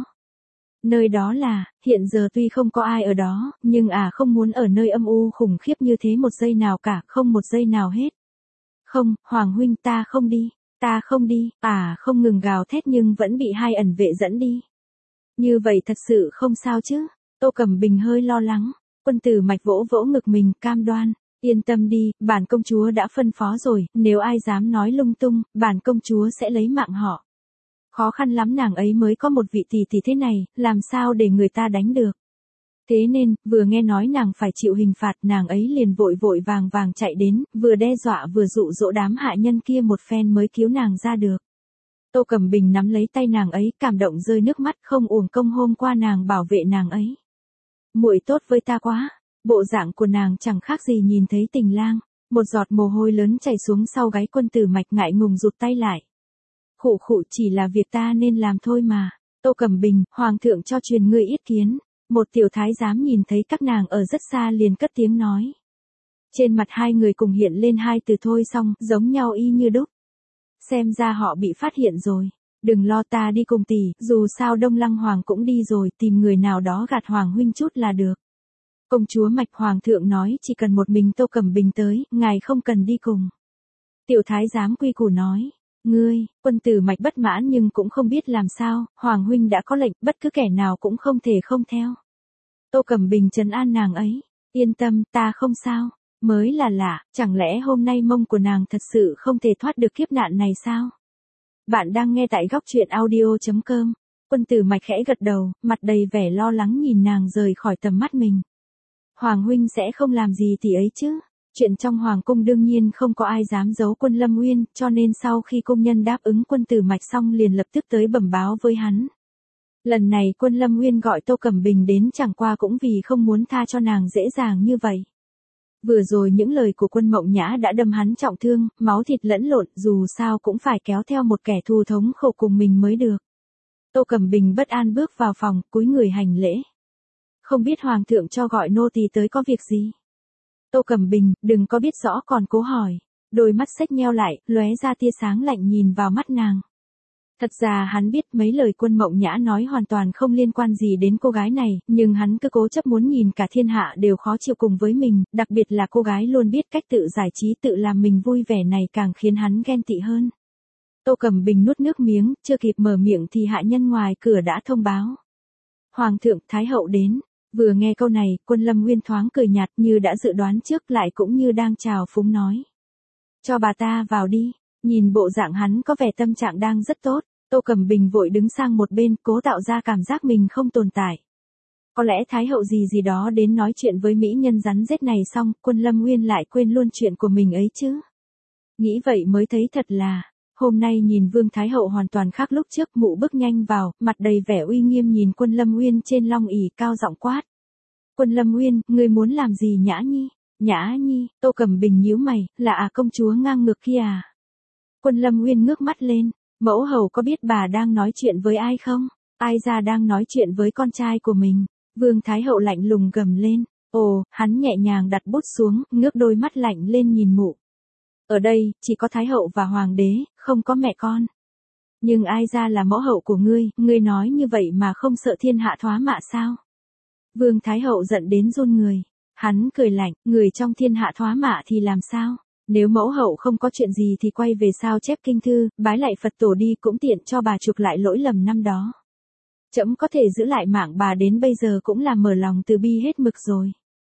Nơi đó là, hiện giờ tuy không có ai ở đó, nhưng không muốn ở nơi âm u khủng khiếp như thế một giây nào cả, không một giây nào hết. Không, Hoàng huynh, ta không đi, ta không đi, không ngừng gào thét nhưng vẫn bị hai ẩn vệ dẫn đi. Như vậy thật sự không sao chứ? Tô Cẩm Bình hơi lo lắng. Quân Tử Mạch vỗ vỗ ngực mình, cam đoan, yên tâm đi, bản công chúa đã phân phó rồi, nếu ai dám nói lung tung, bản công chúa sẽ lấy mạng họ. Khó khăn lắm nàng ấy mới có một vị tỷ tỷ thế này, làm sao để người ta đánh được. Thế nên, vừa nghe nói nàng phải chịu hình phạt, nàng ấy liền vội vội vàng vàng chạy đến, vừa đe dọa vừa dụ dỗ đám hạ nhân kia một phen mới cứu nàng ra được. Tô Cẩm Bình nắm lấy tay nàng ấy, cảm động rơi nước mắt, không uổng công hôm qua nàng bảo vệ nàng ấy. Muội tốt với ta quá, bộ dạng của nàng chẳng khác gì nhìn thấy tình lang. Một giọt mồ hôi lớn chảy xuống sau gáy Quân Tử Mạch ngại ngùng rụt tay lại. Khụ khụ, chỉ là việc ta nên làm thôi mà. Tô Cẩm Bình, hoàng thượng cho truyền ngươi yết kiến. Một tiểu thái giám nhìn thấy các nàng ở rất xa liền cất tiếng nói. Trên mặt hai người cùng hiện lên hai từ thôi xong, giống nhau y như đúc. Xem ra họ bị phát hiện rồi. Đừng lo, ta đi cùng tỷ, dù sao Đông Lăng Hoàng cũng đi rồi, tìm người nào đó gạt Hoàng huynh chút là được. Công chúa Mạch, hoàng thượng nói chỉ cần một mình Tô Cẩm Bình tới, ngài không cần đi cùng. Tiểu thái giám quy củ nói. Ngươi, Quân Tử Mạch bất mãn nhưng cũng không biết làm sao, Hoàng huynh đã có lệnh, bất cứ kẻ nào cũng không thể không theo. Tô Cẩm Bình trấn an nàng ấy, yên tâm, ta không sao, mới là lạ, chẳng lẽ hôm nay mông của nàng thật sự không thể thoát được kiếp nạn này sao? Bạn đang nghe tại góc truyện audio.com. Quân Tử Mạch khẽ gật đầu, mặt đầy vẻ lo lắng nhìn nàng rời khỏi tầm mắt mình. Hoàng huynh sẽ không làm gì tỷ ấy chứ? Chuyện trong hoàng cung đương nhiên không có ai dám giấu Quân Lâm Nguyên, cho nên sau khi công nhân đáp ứng Quân Tử Mạch xong liền lập tức tới bẩm báo với hắn. Lần này Quân Lâm Nguyên gọi Tô Cẩm Bình đến chẳng qua cũng vì không muốn tha cho nàng dễ dàng như vậy. Vừa rồi những lời của Quân Mộng Nhã đã đâm hắn trọng thương, máu thịt lẫn lộn, dù sao cũng phải kéo theo một kẻ thù thống khổ cùng mình mới được. Tô Cẩm Bình bất an bước vào phòng, cúi người hành lễ. Không biết hoàng thượng cho gọi nô tỳ tới có việc gì? Tô Cẩm Bình, đừng có biết rõ còn cố hỏi. Đôi mắt xếch nheo lại, lóe ra tia sáng lạnh nhìn vào mắt nàng. Thật ra hắn biết mấy lời Quân Mộng Nhã nói hoàn toàn không liên quan gì đến cô gái này, nhưng hắn cứ cố chấp muốn nhìn cả thiên hạ đều khó chịu cùng với mình, đặc biệt là cô gái luôn biết cách tự giải trí tự làm mình vui vẻ này càng khiến hắn ghen tị hơn. Tô Cẩm Bình nuốt nước miếng, chưa kịp mở miệng thì hạ nhân ngoài cửa đã thông báo. Hoàng thượng, Thái hậu đến. Vừa nghe câu này, Quân Lâm Nguyên thoáng cười nhạt như đã dự đoán trước, lại cũng như đang chào phúng nói. Cho bà ta vào đi. Nhìn bộ dạng hắn có vẻ tâm trạng đang rất tốt, Tô Cẩm Bình vội đứng sang một bên, cố tạo ra cảm giác mình không tồn tại. Có lẽ Thái hậu gì đó đến nói chuyện với mỹ nhân rắn rết này xong, Quân Lâm Nguyên lại quên luôn chuyện của mình ấy chứ. Nghĩ vậy mới thấy thật là, hôm nay nhìn Vương Thái hậu hoàn toàn khác lúc trước. Mụ bước nhanh vào, mặt đầy vẻ uy nghiêm nhìn Quân Lâm Nguyên trên long ỷ, cao giọng quát. Quân Lâm Nguyên, ngươi muốn làm gì Nhã Nhi? Nhã Nhi, Tô Cẩm Bình nhíu mày, là công chúa ngang ngược kia à? Quân Lâm Nguyên ngước mắt lên, mẫu hầu có biết bà đang nói chuyện với ai không? Ai ra đang nói chuyện với con trai của mình? Vương Thái hậu lạnh lùng gầm lên. Ồ, hắn nhẹ nhàng đặt bút xuống, ngước đôi mắt lạnh lên nhìn mụ. Ở đây, chỉ có Thái hậu và Hoàng đế, không có mẹ con. Nhưng ai ra là mẫu hậu của ngươi nói như vậy mà không sợ thiên hạ thoá mạ sao? Vương Thái hậu giận đến run người. Hắn cười lạnh, người trong thiên hạ thoá mạ thì làm sao? Nếu mẫu hậu không có chuyện gì thì quay về sao chép kinh thư, bái lại Phật tổ đi cũng tiện cho bà chuộc lại lỗi lầm năm đó. Trẫm có thể giữ lại mạng bà đến bây giờ cũng là mở lòng từ bi hết mực rồi.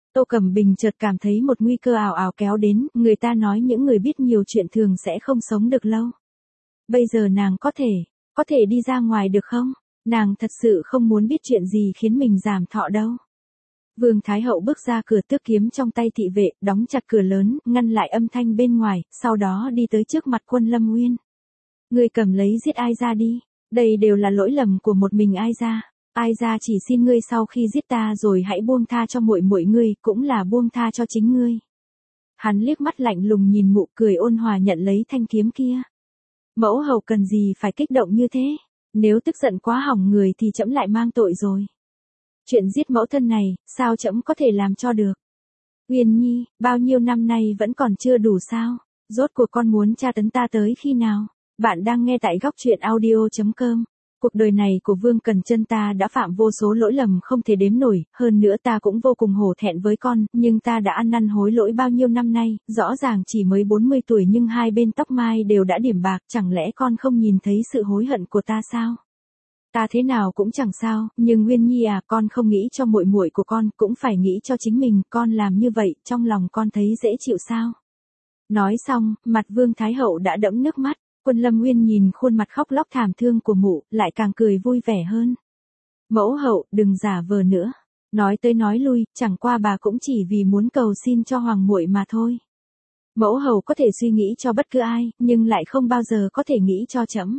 Tô Cẩm Bình chợt cảm thấy một nguy cơ ào ào kéo đến, người ta nói những người biết nhiều chuyện thường sẽ không sống được lâu. Bây giờ nàng có thể đi ra ngoài được không? Nàng thật sự không muốn biết chuyện gì khiến mình giảm thọ đâu. Vương Thái Hậu bước ra cửa tước kiếm trong tay thị vệ, đóng chặt cửa lớn, ngăn lại âm thanh bên ngoài, sau đó đi tới trước mặt Quân Lâm Nguyên. Ngươi cầm lấy giết ai ra đi, đây đều là lỗi lầm của một mình ai ra. Ai ra chỉ xin ngươi sau khi giết ta rồi hãy buông tha cho muội muội ngươi, cũng là buông tha cho chính ngươi. Hắn liếc mắt lạnh lùng nhìn mụ, cười ôn hòa nhận lấy thanh kiếm kia. Mẫu hậu cần gì phải kích động như thế, nếu tức giận quá hỏng người thì trẫm lại mang tội rồi. Chuyện giết mẫu thân này, sao trẫm có thể làm cho được? Uyên Nhi, bao nhiêu năm nay vẫn còn chưa đủ sao? Rốt cuộc con muốn tra tấn ta tới khi nào? Bạn đang nghe tại góc truyện audio.com. Cuộc đời này của Vương Cần Chân ta đã phạm vô số lỗi lầm không thể đếm nổi, hơn nữa ta cũng vô cùng hổ thẹn với con, nhưng ta đã ăn năn hối lỗi bao nhiêu năm nay, rõ ràng chỉ mới 40 tuổi nhưng hai bên tóc mai đều đã điểm bạc, chẳng lẽ con không nhìn thấy sự hối hận của ta sao? Ta thế nào cũng chẳng sao, nhưng Nguyên Nhi à, con không nghĩ cho muội muội của con, cũng phải nghĩ cho chính mình, con làm như vậy, trong lòng con thấy dễ chịu sao? Nói xong, mặt Vương Thái Hậu đã đẫm nước mắt. Quân Lâm Nguyên nhìn khuôn mặt khóc lóc thảm thương của mụ, lại càng cười vui vẻ hơn. Mẫu hậu, đừng giả vờ nữa. Nói tới nói lui, chẳng qua bà cũng chỉ vì muốn cầu xin cho hoàng muội mà thôi. Mẫu hậu có thể suy nghĩ cho bất cứ ai, nhưng lại không bao giờ có thể nghĩ cho trẫm.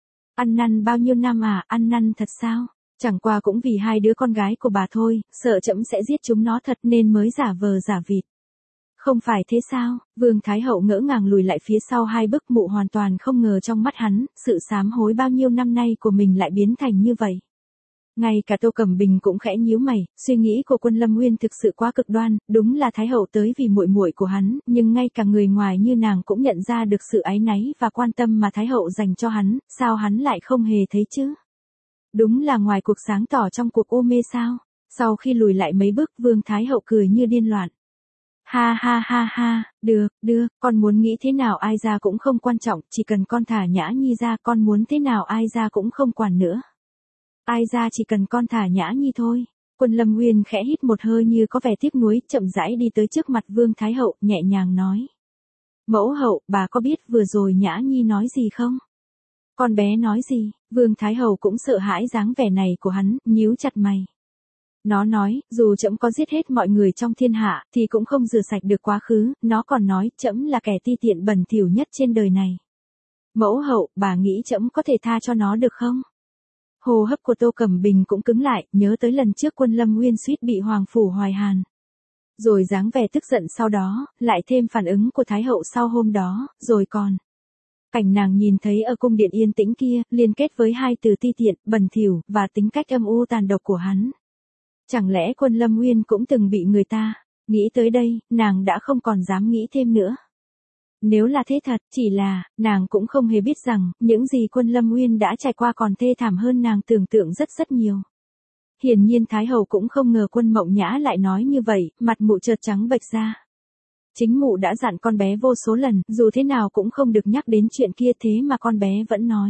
Ăn năn bao nhiêu năm à, ăn năn thật sao? Chẳng qua cũng vì hai đứa con gái của bà thôi, sợ trẫm sẽ giết chúng nó thật nên mới giả vờ giả vịt. Không phải thế sao? Vương Thái Hậu ngỡ ngàng lùi lại phía sau hai bước, mụ hoàn toàn không ngờ trong mắt hắn, sự sám hối bao nhiêu năm nay của mình lại biến thành như vậy. Ngay cả Tô Cẩm Bình cũng khẽ nhíu mày, suy nghĩ của Quân Lâm Nguyên thực sự quá cực đoan, đúng là Thái Hậu tới vì muội muội của hắn, nhưng ngay cả người ngoài như nàng cũng nhận ra được sự áy náy và quan tâm mà Thái Hậu dành cho hắn, sao hắn lại không hề thấy chứ? Đúng là ngoài cuộc sáng tỏ trong cuộc ô mê sao? Sau khi lùi lại mấy bước, Vương Thái Hậu cười như điên loạn. Ha ha ha ha, được, con muốn nghĩ thế nào ai ra cũng không quan trọng, chỉ cần con thả Nhã Nhi ra, con muốn thế nào ai ra cũng không quản nữa. Ai ra chỉ cần con thả Nhã Nhi thôi. Quân Lâm Nguyên khẽ hít một hơi như có vẻ tiếc nuối, chậm rãi đi tới trước mặt Vương Thái Hậu, nhẹ nhàng nói. Mẫu hậu, bà có biết vừa rồi Nhã Nhi nói gì không? Con bé nói gì? Vương Thái Hậu cũng sợ hãi dáng vẻ này của hắn, nhíu chặt mày. Nó nói, dù trẫm có giết hết mọi người trong thiên hạ, thì cũng không rửa sạch được quá khứ, nó còn nói, trẫm là kẻ ti tiện bẩn thỉu nhất trên đời này. Mẫu hậu, bà nghĩ trẫm có thể tha cho nó được không? Hô hấp của Tô Cẩm Bình cũng cứng lại, nhớ tới lần trước Quân Lâm Nguyên suýt bị Hoàng Phủ Hoài Hàn. Rồi dáng vẻ tức giận sau đó, lại thêm phản ứng của Thái Hậu sau hôm đó, rồi còn. Cảnh nàng nhìn thấy ở cung điện yên tĩnh kia, liên kết với hai từ ti tiện, bẩn thỉu, và tính cách âm u tàn độc của hắn. Chẳng lẽ Quân Lâm Nguyên cũng từng bị người ta? Nghĩ tới đây, nàng đã không còn dám nghĩ thêm nữa. Nếu là thế thật, chỉ là, nàng cũng không hề biết rằng, những gì Quân Lâm Nguyên đã trải qua còn thê thảm hơn nàng tưởng tượng rất nhiều. Hiển nhiên Thái Hậu cũng không ngờ Quân Mộng Nhã lại nói như vậy, mặt mụ chợt trắng bệch ra. Chính mụ đã dặn con bé vô số lần, dù thế nào cũng không được nhắc đến chuyện kia, thế mà con bé vẫn nói.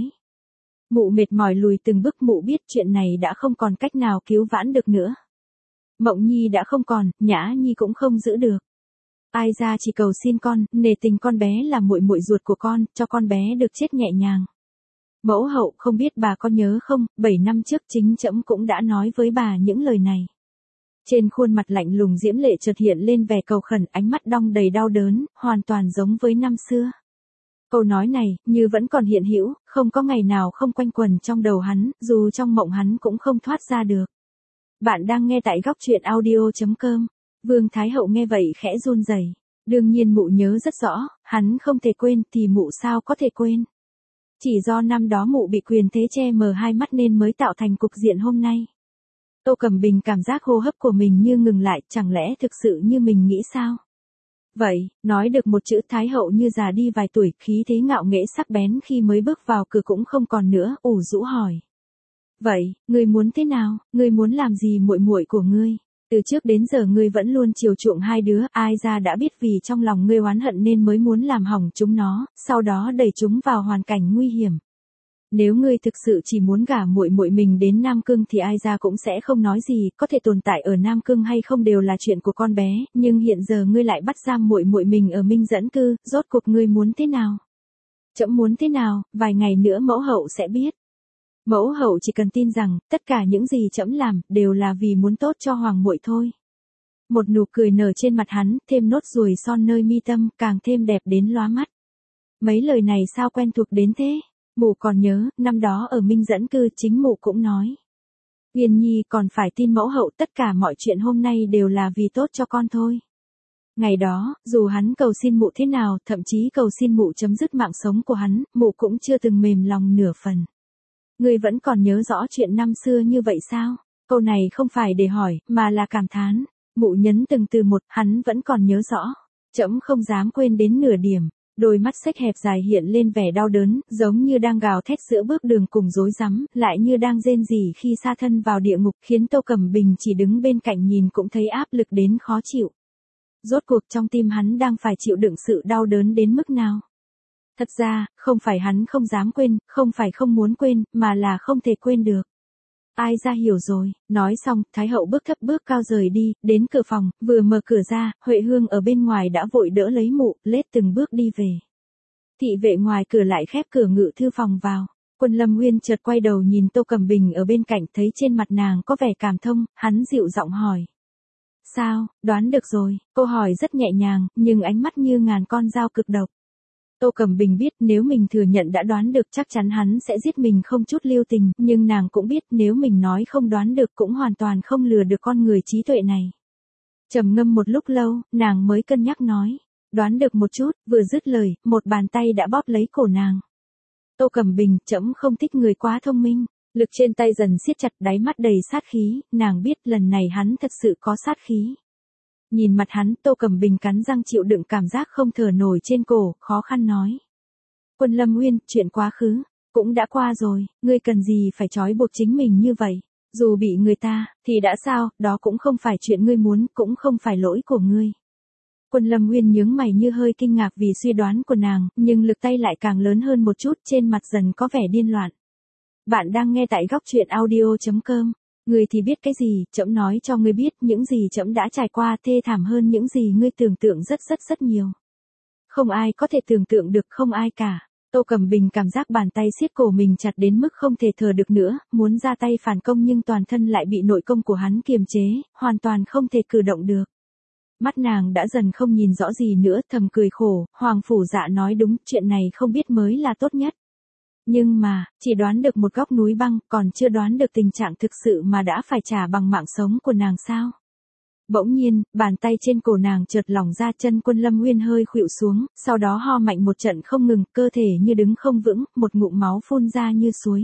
Mụ mệt mỏi lùi từng bước, mụ biết chuyện này đã không còn cách nào cứu vãn được nữa. Mộng Nhi đã không còn, Nhã Nhi cũng không giữ được. Ai ra chỉ cầu xin con, nể tình con bé là muội muội ruột của con, cho con bé được chết nhẹ nhàng. Mẫu hậu, không biết bà có nhớ không, 7 năm trước chính trẫm cũng đã nói với bà những lời này. Trên khuôn mặt lạnh lùng diễm lệ chợt hiện lên vẻ cầu khẩn, ánh mắt đong đầy đau đớn, hoàn toàn giống với năm xưa. Câu nói này, như vẫn còn hiện hữu, không có ngày nào không quanh quẩn trong đầu hắn, dù trong mộng hắn cũng không thoát ra được. Bạn đang nghe tại góc truyện audio.com. Vương Thái Hậu nghe vậy khẽ run rẩy. Đương nhiên mụ nhớ rất rõ, hắn không thể quên thì mụ sao có thể quên. Chỉ do năm đó mụ bị quyền thế che mờ hai mắt nên mới tạo thành cục diện hôm nay. Tô Cẩm Bình cảm giác hô hấp của mình như ngừng lại, chẳng lẽ thực sự như mình nghĩ sao? Vậy, nói được một chữ Thái Hậu như già đi vài tuổi, khí thế ngạo nghễ sắc bén khi mới bước vào cửa cũng không còn nữa, ủ rũ hỏi. Vậy, ngươi muốn thế nào, ngươi muốn làm gì muội muội của ngươi? Từ trước đến giờ ngươi vẫn luôn chiều chuộng hai đứa, ai ra đã biết vì trong lòng ngươi oán hận nên mới muốn làm hỏng chúng nó, sau đó đẩy chúng vào hoàn cảnh nguy hiểm. Nếu ngươi thực sự chỉ muốn gả muội muội mình đến Nam Cương thì ai ra cũng sẽ không nói gì, có thể tồn tại ở Nam Cương hay không đều là chuyện của con bé, nhưng hiện giờ ngươi lại bắt giam muội muội mình ở Minh Dẫn Cư, rốt cuộc ngươi muốn thế nào? Trẫm muốn thế nào, vài ngày nữa mẫu hậu sẽ biết. Mẫu hậu chỉ cần tin rằng, tất cả những gì trẫm làm, đều là vì muốn tốt cho hoàng muội thôi. Một nụ cười nở trên mặt hắn, thêm nốt ruồi son nơi mi tâm, càng thêm đẹp đến lóa mắt. Mấy lời này sao quen thuộc đến thế? Mụ còn nhớ, năm đó ở Minh Dẫn Cư chính mụ cũng nói. Uyên Nhi còn phải tin mẫu hậu, tất cả mọi chuyện hôm nay đều là vì tốt cho con thôi. Ngày đó, dù hắn cầu xin mụ thế nào, thậm chí cầu xin mụ chấm dứt mạng sống của hắn, mụ cũng chưa từng mềm lòng nửa phần. Ngươi vẫn còn nhớ rõ chuyện năm xưa như vậy sao? Câu này không phải để hỏi, mà là cảm thán. Mụ nhấn từng từ một, hắn vẫn còn nhớ rõ. Trẫm không dám quên đến nửa điểm. Đôi mắt xếch hẹp dài hiện lên vẻ đau đớn, giống như đang gào thét giữa bước đường cùng rối rắm, lại như đang rên rỉ khi sa thân vào địa ngục, khiến Tô Cẩm Bình chỉ đứng bên cạnh nhìn cũng thấy áp lực đến khó chịu. Rốt cuộc trong tim hắn đang phải chịu đựng sự đau đớn đến mức nào? Thật ra, không phải hắn không dám quên, không phải không muốn quên, mà là không thể quên được. Ai ra hiểu rồi, nói xong, Thái hậu bước thấp bước cao rời đi, đến cửa phòng, vừa mở cửa ra, Huệ Hương ở bên ngoài đã vội đỡ lấy mụ, lết từng bước đi về. Thị vệ ngoài cửa lại khép cửa ngự thư phòng vào. Quân Lâm Nguyên chợt quay đầu nhìn Tô Cẩm Bình ở bên cạnh, thấy trên mặt nàng có vẻ cảm thông, hắn dịu giọng hỏi. Sao, đoán được rồi, câu hỏi rất nhẹ nhàng, nhưng ánh mắt như ngàn con dao cực độc. Tô Cẩm Bình biết nếu mình thừa nhận đã đoán được chắc chắn hắn sẽ giết mình không chút lưu tình, nhưng nàng cũng biết nếu mình nói không đoán được cũng hoàn toàn không lừa được con người trí tuệ này. Trầm ngâm một lúc lâu, nàng mới cân nhắc nói, đoán được một chút, vừa dứt lời, một bàn tay đã bóp lấy cổ nàng. Tô Cẩm Bình, trẫm không thích người quá thông minh, lực trên tay dần siết chặt, đáy mắt đầy sát khí, nàng biết lần này hắn thật sự có sát khí. Nhìn mặt hắn, Tô Cẩm Bình cắn răng chịu đựng cảm giác không thở nổi trên cổ, khó khăn nói. Quân Lâm Nguyên, chuyện quá khứ, cũng đã qua rồi, ngươi cần gì phải trói buộc chính mình như vậy, dù bị người ta, thì đã sao, đó cũng không phải chuyện ngươi muốn, cũng không phải lỗi của ngươi. Quân Lâm Nguyên nhướng mày như hơi kinh ngạc vì suy đoán của nàng, nhưng lực tay lại càng lớn hơn một chút, trên mặt dần có vẻ điên loạn. Bạn đang nghe tại góc truyện audio.com. Ngươi thì biết cái gì, trẫm nói cho ngươi biết, những gì trẫm đã trải qua thê thảm hơn những gì ngươi tưởng tượng rất nhiều. Không ai có thể tưởng tượng được, không ai cả. Tô Cẩm Bình cảm giác bàn tay siết cổ mình chặt đến mức không thể thở được nữa, muốn ra tay phản công nhưng toàn thân lại bị nội công của hắn kiềm chế, hoàn toàn không thể cử động được. Mắt nàng đã dần không nhìn rõ gì nữa, thầm cười khổ, Hoàng Phủ Dạ nói đúng, chuyện này không biết mới là tốt nhất. Nhưng mà, chỉ đoán được một góc núi băng, còn chưa đoán được tình trạng thực sự mà đã phải trả bằng mạng sống của nàng sao. Bỗng nhiên, bàn tay trên cổ nàng chợt lỏng ra, chân Quân Lâm Nguyên hơi khuỵu xuống, sau đó ho mạnh một trận không ngừng, cơ thể như đứng không vững, một ngụm máu phun ra như suối.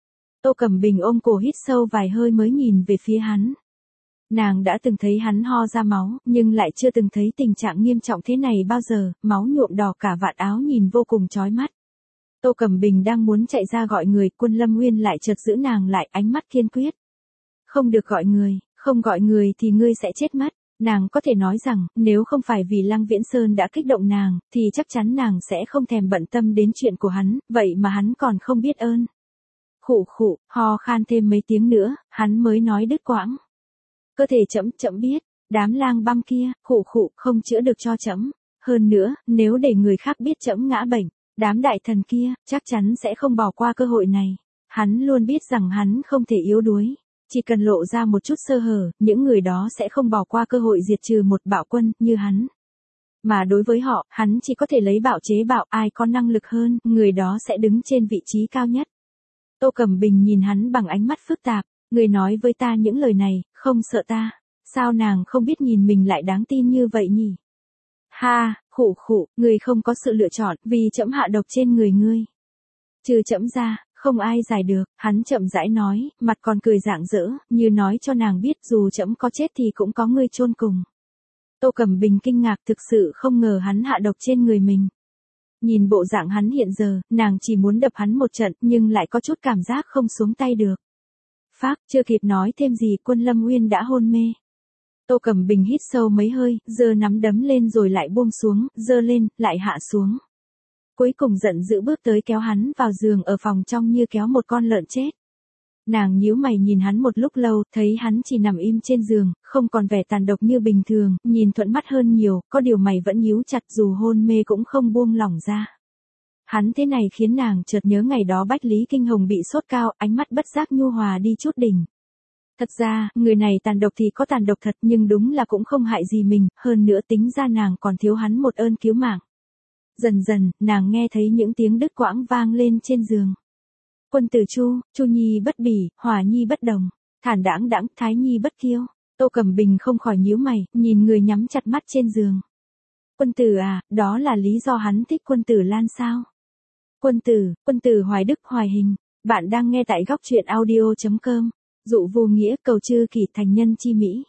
Tô Cẩm Bình ôm cổ hít sâu vài hơi mới nhìn về phía hắn. Nàng đã từng thấy hắn ho ra máu, nhưng lại chưa từng thấy tình trạng nghiêm trọng thế này bao giờ, máu nhuộm đỏ cả vạt áo nhìn vô cùng chói mắt. Tô Cẩm Bình đang muốn chạy ra gọi người, Quân Lâm Nguyên lại chợt giữ nàng lại, ánh mắt kiên quyết. Không được gọi người, không gọi người thì ngươi sẽ chết mất. Nàng có thể nói rằng, nếu không phải vì Lăng Viễn Sơn đã kích động nàng, thì chắc chắn nàng sẽ không thèm bận tâm đến chuyện của hắn, vậy mà hắn còn không biết ơn. Khụ khụ, ho khan thêm mấy tiếng nữa, hắn mới nói đứt quãng. Cơ thể trẫm biết, đám lang băm kia, khụ khụ, không chữa được cho trẫm. Hơn nữa, nếu để người khác biết trẫm ngã bệnh, đám đại thần kia, chắc chắn sẽ không bỏ qua cơ hội này. Hắn luôn biết rằng hắn không thể yếu đuối. Chỉ cần lộ ra một chút sơ hở, những người đó sẽ không bỏ qua cơ hội diệt trừ một bạo quân như hắn. Mà đối với họ, hắn chỉ có thể lấy bạo chế bạo, ai có năng lực hơn, người đó sẽ đứng trên vị trí cao nhất. Tô Cẩm Bình nhìn hắn bằng ánh mắt phức tạp, người nói với ta những lời này, không sợ ta. Sao nàng không biết nhìn mình lại đáng tin như vậy nhỉ? Ha, khụ khụ, người không có sự lựa chọn, vì trẫm hạ độc trên người ngươi. Trừ trẫm ra, không ai giải được, hắn chậm rãi nói, mặt còn cười rạng rỡ, như nói cho nàng biết dù trẫm có chết thì cũng có ngươi chôn cùng. Tô Cẩm Bình kinh ngạc, thực sự không ngờ hắn hạ độc trên người mình. Nhìn bộ dạng hắn hiện giờ, nàng chỉ muốn đập hắn một trận, nhưng lại có chút cảm giác không xuống tay được. Phác, chưa kịp nói thêm gì, Quân Lâm Nguyên đã hôn mê. Tô Cẩm Bình hít sâu mấy hơi, giơ nắm đấm lên rồi lại buông xuống, giơ lên, lại hạ xuống. Cuối cùng giận dữ bước tới kéo hắn vào giường ở phòng trong như kéo một con lợn chết. Nàng nhíu mày nhìn hắn một lúc lâu, thấy hắn chỉ nằm im trên giường, không còn vẻ tàn độc như bình thường, nhìn thuận mắt hơn nhiều, có điều mày vẫn nhíu chặt dù hôn mê cũng không buông lỏng ra. Hắn thế này khiến nàng chợt nhớ ngày đó Bách Lý Kinh Hồng bị sốt cao, ánh mắt bất giác nhu hòa đi chút đỉnh. Thật ra, người này tàn độc thì có tàn độc thật nhưng đúng là cũng không hại gì mình, hơn nữa tính ra nàng còn thiếu hắn một ơn cứu mạng. Dần dần, nàng nghe thấy những tiếng đứt quãng vang lên trên giường. Quân tử Chu, Chu Nhi bất bỉ, Hòa Nhi bất đồng, thản đãng đãng, Thái Nhi bất kiêu. Tô Cẩm Bình không khỏi nhíu mày, nhìn người nhắm chặt mắt trên giường. Quân tử à, đó là lý do hắn thích quân tử Lan sao? Quân tử Hoài Đức Hoài Hình, bạn đang nghe tại góc truyện audio.com. Dụ vô nghĩa cầu chư kỳ thành nhân chi mỹ.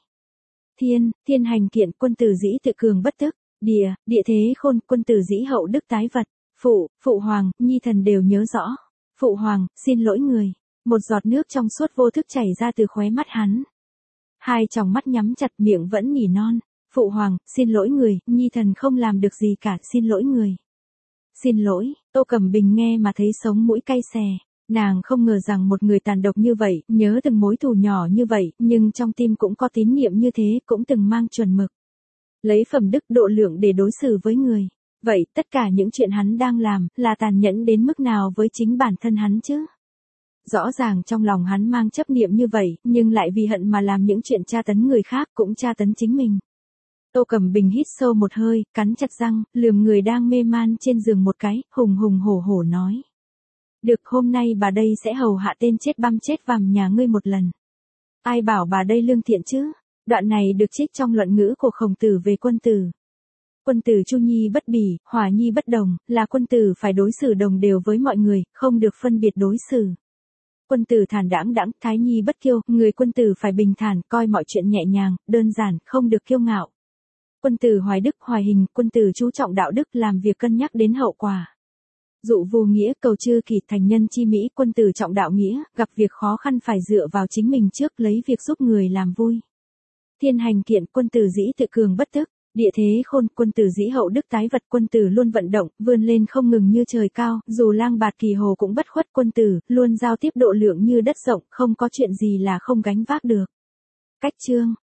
Thiên hành kiện quân tử dĩ tự cường bất tức. Địa thế khôn quân tử dĩ hậu đức tái vật. Phụ hoàng, nhi thần đều nhớ rõ. Phụ hoàng, xin lỗi người. Một giọt nước trong suốt vô thức chảy ra từ khóe mắt hắn. Hai tròng mắt nhắm chặt miệng vẫn nỉ non. Phụ hoàng, xin lỗi người, nhi thần không làm được gì cả, xin lỗi người. Xin lỗi, Tô Cẩm Bình nghe mà thấy sống mũi cay xè. Nàng không ngờ rằng một người tàn độc như vậy, nhớ từng mối thù nhỏ như vậy, nhưng trong tim cũng có tín niệm như thế, cũng từng mang chuẩn mực. Lấy phẩm đức độ lượng để đối xử với người. Vậy, tất cả những chuyện hắn đang làm, là tàn nhẫn đến mức nào với chính bản thân hắn chứ? Rõ ràng trong lòng hắn mang chấp niệm như vậy, nhưng lại vì hận mà làm những chuyện tra tấn người khác cũng tra tấn chính mình. Tô Cẩm Bình hít sâu một hơi, cắn chặt răng, lườm người đang mê man trên giường một cái, hùng hổ hổ nói. Được, hôm nay bà đây sẽ hầu hạ tên chết băm chết vằm nhà ngươi một lần. Ai bảo bà đây lương thiện chứ? Đoạn này được trích trong luận ngữ của Khổng Tử về quân tử. Quân tử Chu Nhi bất bỉ, Hòa Nhi bất đồng, là quân tử phải đối xử đồng đều với mọi người, không được phân biệt đối xử. Quân tử thản đãng đãng, Thái Nhi bất kiêu, người quân tử phải bình thản, coi mọi chuyện nhẹ nhàng, đơn giản, không được kiêu ngạo. Quân tử Hoài Đức Hoài Hình, quân tử chú trọng đạo đức, làm việc cân nhắc đến hậu quả. Dụ vô nghĩa cầu chư kỳ thành nhân chi mỹ, quân tử trọng đạo nghĩa, gặp việc khó khăn phải dựa vào chính mình trước, lấy việc giúp người làm vui. Thiên hành kiện, quân tử dĩ tự cường bất tức. Địa thế khôn, quân tử dĩ hậu đức tái vật, quân tử luôn vận động, vươn lên không ngừng như trời cao, dù lang bạt kỳ hồ cũng bất khuất, quân tử luôn giao tiếp độ lượng như đất rộng, không có chuyện gì là không gánh vác được. Cách chương